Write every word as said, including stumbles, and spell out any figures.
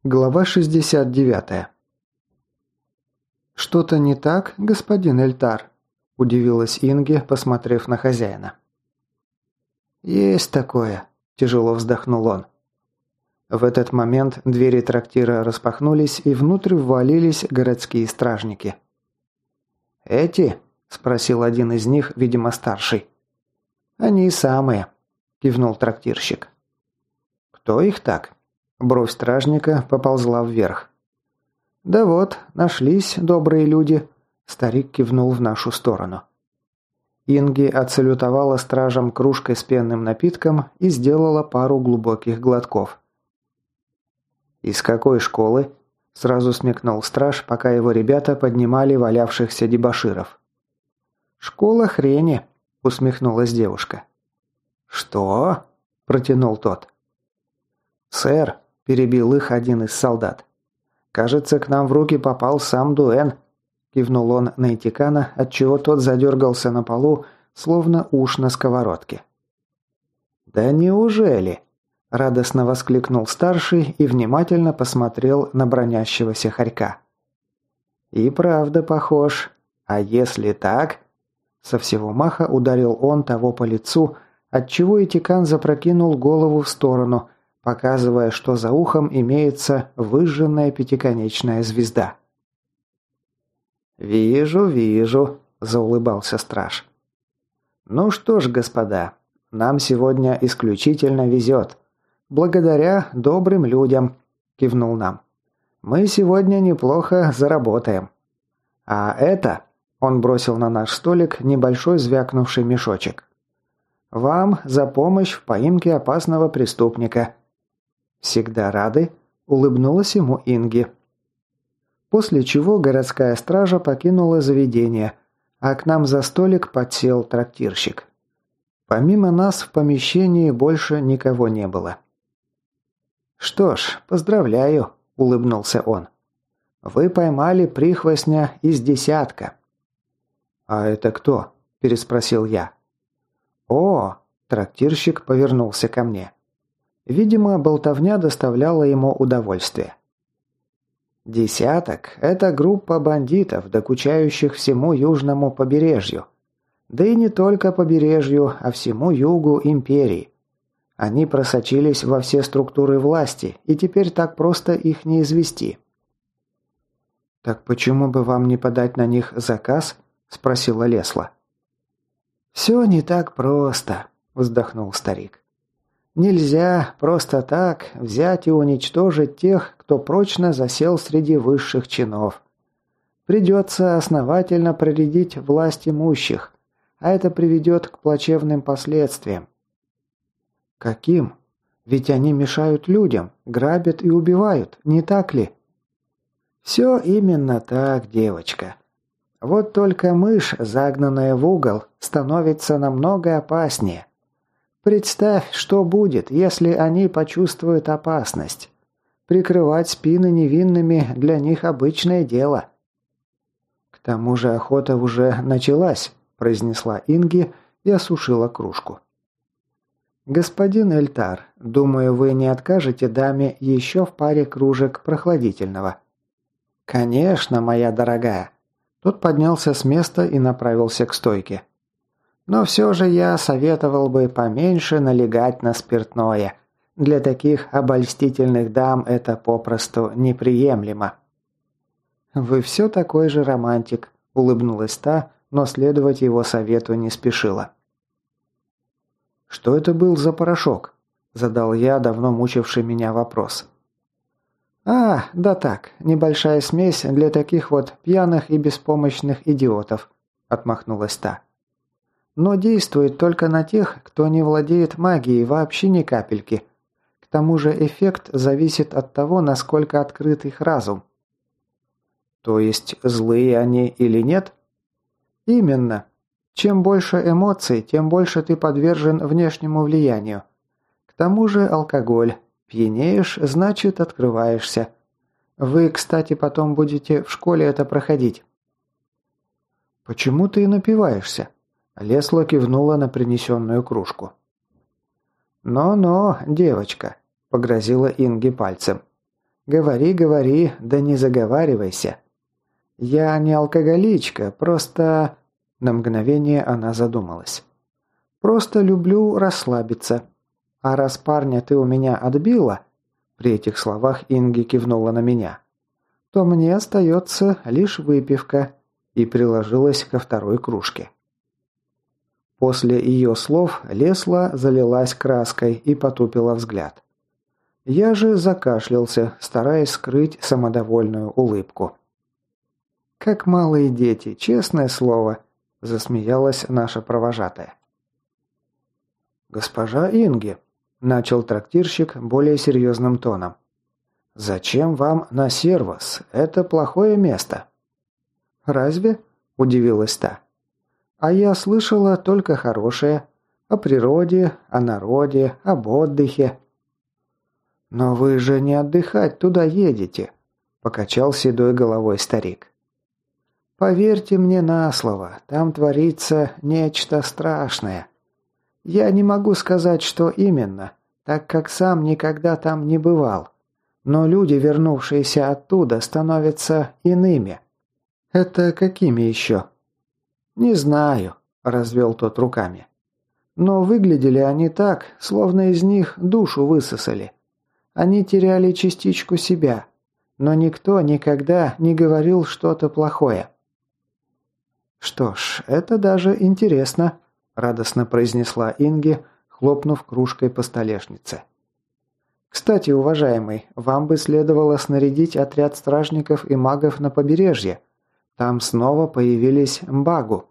Глава шестьдесят девять. «Что-то не так, господин Эльтар?» – удивилась Инге, посмотрев на хозяина. «Есть такое», – тяжело вздохнул он. В этот момент двери трактира распахнулись, и внутрь ввалились городские стражники. «Эти?» – спросил один из них, видимо, старший. «Они самые», – кивнул трактирщик. «Кто их так?» Бровь стражника поползла вверх. «Да вот, нашлись добрые люди», – старик кивнул в нашу сторону. Инги отсалютовала стражам кружкой с пенным напитком и сделала пару глубоких глотков. «Из какой школы?» – сразу смекнул страж, пока его ребята поднимали валявшихся дебоширов. «Школа хрени», – усмехнулась девушка. «Что?» – протянул тот. «Сэр», – перебил их один из солдат. «Кажется, к нам в руки попал сам Дуэн», – кивнул он на Этикана, отчего тот задергался на полу, словно уж на сковородке. «Да неужели?» – радостно воскликнул старший и внимательно посмотрел на бронящегося хорька. «И правда похож. А если так?» Со всего маха ударил он того по лицу, отчего Этикан запрокинул голову в сторону, показывая, что за ухом имеется выжженная пятиконечная звезда. «Вижу, вижу», – заулыбался страж. «Ну что ж, господа, нам сегодня исключительно везет. Благодаря добрым людям», – кивнул нам. «Мы сегодня неплохо заработаем. А это...» – он бросил на наш столик небольшой звякнувший мешочек. «Вам за помощь в поимке опасного преступника». «Всегда рады», – улыбнулась ему Инги. После чего городская стража покинула заведение, а к нам за столик подсел трактирщик. Помимо нас в помещении больше никого не было. «Что ж, поздравляю», – улыбнулся он. «Вы поймали прихвостня из десятка». «А это кто?» – переспросил я. «О!» – трактирщик повернулся ко мне. Видимо, болтовня доставляла ему удовольствие. «Десяток – это группа бандитов, докучающих всему южному побережью. Да и не только побережью, а всему югу империи. Они просочились во все структуры власти, и теперь так просто их не извести». «Так почему бы вам не подать на них заказ?» – спросила Лесла. «Все не так просто», – вздохнул старик. «Нельзя просто так взять и уничтожить тех, кто прочно засел среди высших чинов. Придется основательно проредить власть имущих, а это приведет к плачевным последствиям». «Каким? Ведь они мешают людям, грабят и убивают, не так ли?» «Все именно так, девочка. Вот только мышь, загнанная в угол, становится намного опаснее. Представь, что будет, если они почувствуют опасность. Прикрывать спины невинными для них обычное дело». «К тому же охота уже началась», – произнесла Инги и осушила кружку. «Господин Эльтар, думаю, вы не откажете даме еще в паре кружек прохладительного». «Конечно, моя дорогая». Тот поднялся с места и направился к стойке. «Но все же я советовал бы поменьше налегать на спиртное. Для таких обольстительных дам это попросту неприемлемо». «Вы все такой же романтик», – улыбнулась та, но следовать его совету не спешила. «Что это был за порошок?» – задал я давно мучивший меня вопрос. «А, да так, небольшая смесь для таких вот пьяных и беспомощных идиотов», – отмахнулась та. «Но действует только на тех, кто не владеет магией вообще ни капельки. К тому же эффект зависит от того, насколько открыт их разум». «То есть злые они или нет?» «Именно. Чем больше эмоций, тем больше ты подвержен внешнему влиянию. К тому же алкоголь. Пьянеешь, значит, открываешься. Вы, кстати, потом будете в школе это проходить». «Почему ты и напиваешься?» Лесла кивнула на принесенную кружку. «Но-но, девочка», – погрозила Инге пальцем. Говори, говори, да не заговаривайся. Я не алкоголичка, просто...» На мгновение она задумалась. «Просто люблю расслабиться. А раз парня ты у меня отбила...» При этих словах Инги кивнула на меня. «То мне остается лишь выпивка». И приложилась ко второй кружке. После ее слов Лесла залилась краской и потупила взгляд. Я же закашлялся, стараясь скрыть самодовольную улыбку. «Как малые дети, честное слово», – засмеялась наша провожатая. «Госпожа Инги», – начал трактирщик более серьезным тоном. «Зачем вам на Сервас? Это плохое место». «Разве?» – удивилась та. «А я слышала только хорошее. О природе, о народе, об отдыхе». «Но вы же не отдыхать туда едете», – покачал седой головой старик. «Поверьте мне на слово, там творится нечто страшное. Я не могу сказать, что именно, так как сам никогда там не бывал. Но люди, вернувшиеся оттуда, становятся иными». «Это какими еще?» «Не знаю», – развел тот руками. «Но выглядели они так, словно из них душу высосали. Они теряли частичку себя, но никто никогда не говорил что-то плохое». «Что ж, это даже интересно», – радостно произнесла Инги, хлопнув кружкой по столешнице. «Кстати, уважаемый, вам бы следовало снарядить отряд стражников и магов на побережье. Там снова появились мбагу».